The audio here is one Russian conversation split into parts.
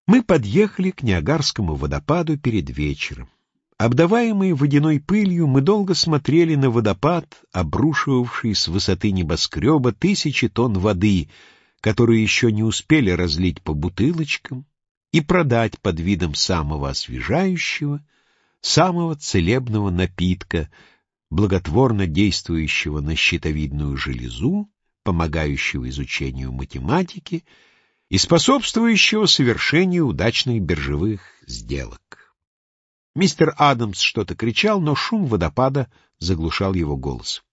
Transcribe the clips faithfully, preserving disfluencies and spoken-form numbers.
Мы подъехали к Ниагарскому водопаду перед вечером. Обдаваемые водяной пылью, мы долго смотрели на водопад, обрушивавший с высоты небоскреба тысячи тонн воды, которые еще не успели разлить по бутылочкам и продать под видом самого освежающего, самого целебного напитка, благотворно действующего на щитовидную железу, помогающего изучению математики и способствующего совершению удачных биржевых сделок. Мистер Адамс что-то кричал, но шум водопада заглушал его голос.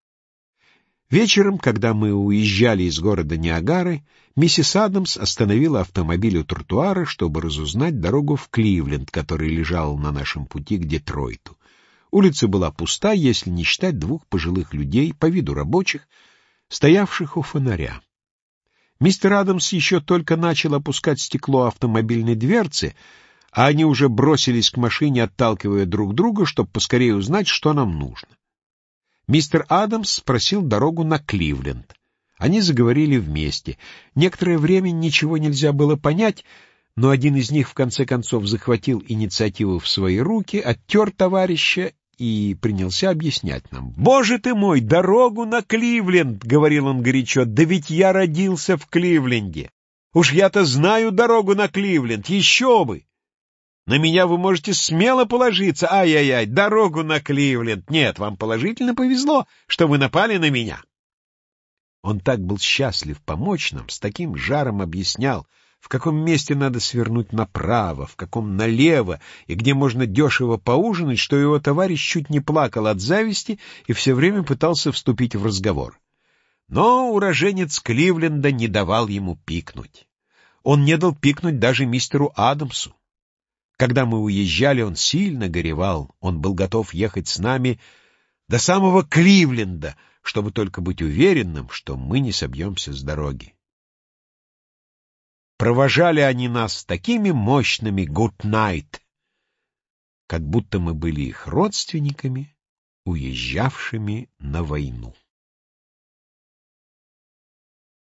Вечером, когда мы уезжали из города Ниагары, миссис Адамс остановила автомобиль у тротуара, чтобы разузнать дорогу в Кливленд, который лежал на нашем пути к Детройту. Улица была пуста, если не считать двух пожилых людей, по виду рабочих, стоявших у фонаря. Мистер Адамс еще только начал опускать стекло автомобильной дверцы, а они уже бросились к машине, отталкивая друг друга, чтобы поскорее узнать, что нам нужно. Мистер Адамс спросил дорогу на Кливленд. Они заговорили вместе. Некоторое время ничего нельзя было понять, но один из них в конце концов захватил инициативу в свои руки, оттер товарища и принялся объяснять нам. «Боже ты мой, дорогу на Кливленд!» — говорил он горячо. «Да ведь я родился в Кливленде! Уж я-то знаю дорогу на Кливленд, еще бы! На меня вы можете смело положиться. Ай-яй-яй, дорогу на Кливленд! Нет, вам положительно повезло, что вы напали на меня!» Он так был счастлив помочь нам, с таким жаром объяснял, в каком месте надо свернуть направо, в каком налево, и где можно дешево поужинать, что его товарищ чуть не плакал от зависти и все время пытался вступить в разговор. Но уроженец Кливленда не давал ему пикнуть. Он не дал пикнуть даже мистеру Адамсу. Когда мы уезжали, он сильно горевал, он был готов ехать с нами до самого Кливленда, чтобы только быть уверенным, что мы не собьемся с дороги. Провожали они нас такими мощными «good night», как будто мы были их родственниками, уезжавшими на войну.